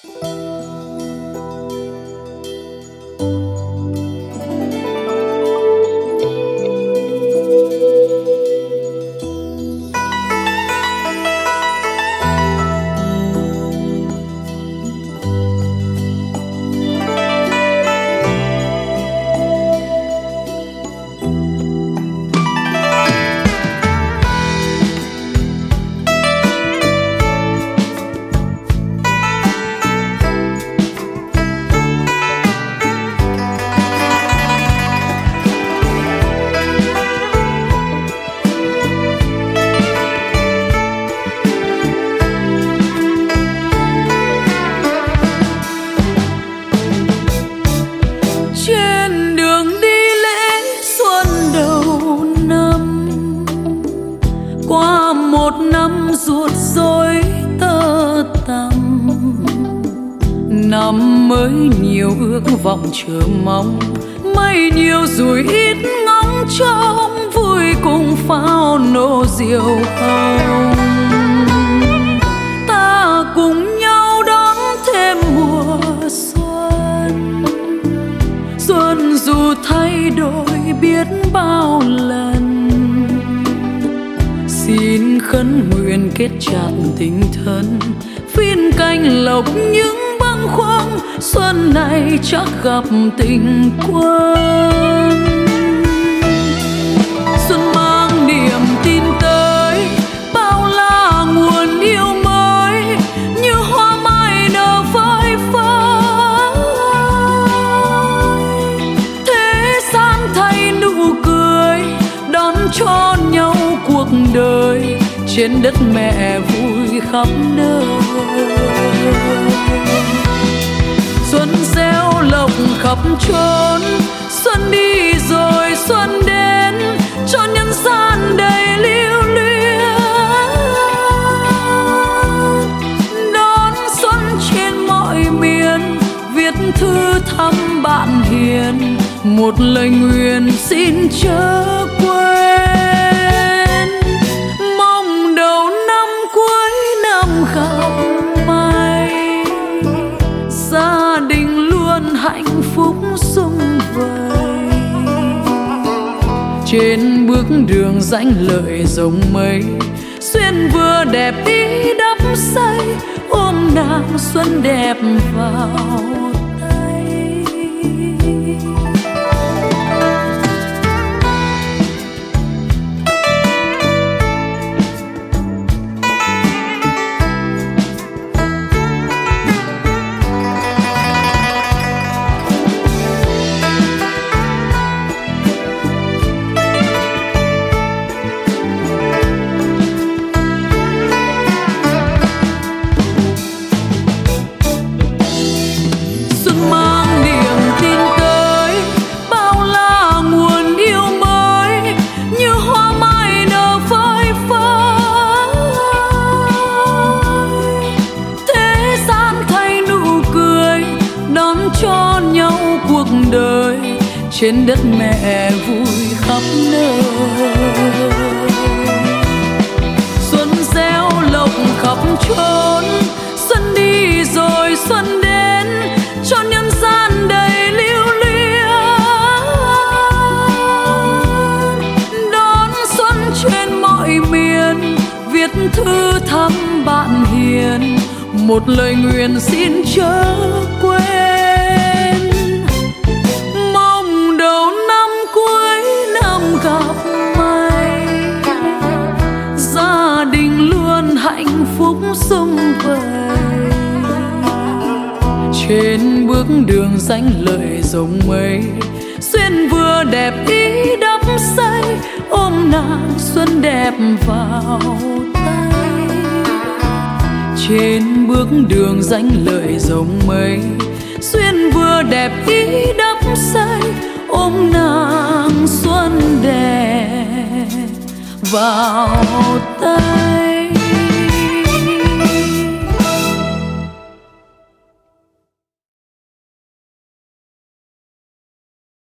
Năm mới nhiều ước vọng chờ mong, mây nhiều rồi ít ngóng trông, vui cùng pháo nổ diều hồng. Ta cùng nhau đón thêm mùa xuân, xuân dù thay đổi biết bao lần. Xin khấn nguyện kết chặt tình thân, phiên canh lộc những bâng khuâng, xuân này chắc gặp tình quân. Xuân mang niềm tin tới, bao la nguồn yêu mới, như hoa mai nở phơi phới. Thế gian thay nụ cười, đón cho nhau cuộc đời, trên đất mẹ vui khắp nơi. Xuân gieo lộc khắp chốn, xuân đi rồi xuân đến, cho nhân gian đầy lưu luyến. Đón xuân trên mọi miền, viết thư thăm bạn hiền, một lời nguyện xin chớ quên. Mong đầu năm cuối năm gặp may, gia đình luôn hạnh phúc sum vầy. Trên bước đường danh lợi rồng mây, xuyên vừa đẹp ý đắp xây, ôm nàng xuân đẹp vào tay. Cho nhau cuộc đời, trên đất mẹ vui khắp nơi. Xuân gieo lộc khắp chốn, xuân đi rồi xuân đến, cho nhân gian đầy lưu luyến. Đón xuân trên mọi miền, viết thư thăm bạn hiền, một lời nguyện xin chớ quên. Mong đầu năm cuối năm gặp may, gia đình luôn hạnh phúc sum vầy. Trên bước đường danh lợi rồng mây, xuyên vừa đẹp ý đắp xây, ôm nàng xuân đẹp vào tay. Trên bước đường danh lợi rồng mây, xuyên vừa đẹp ý đắp xây, ôm nàng xuân đẹp vào tay.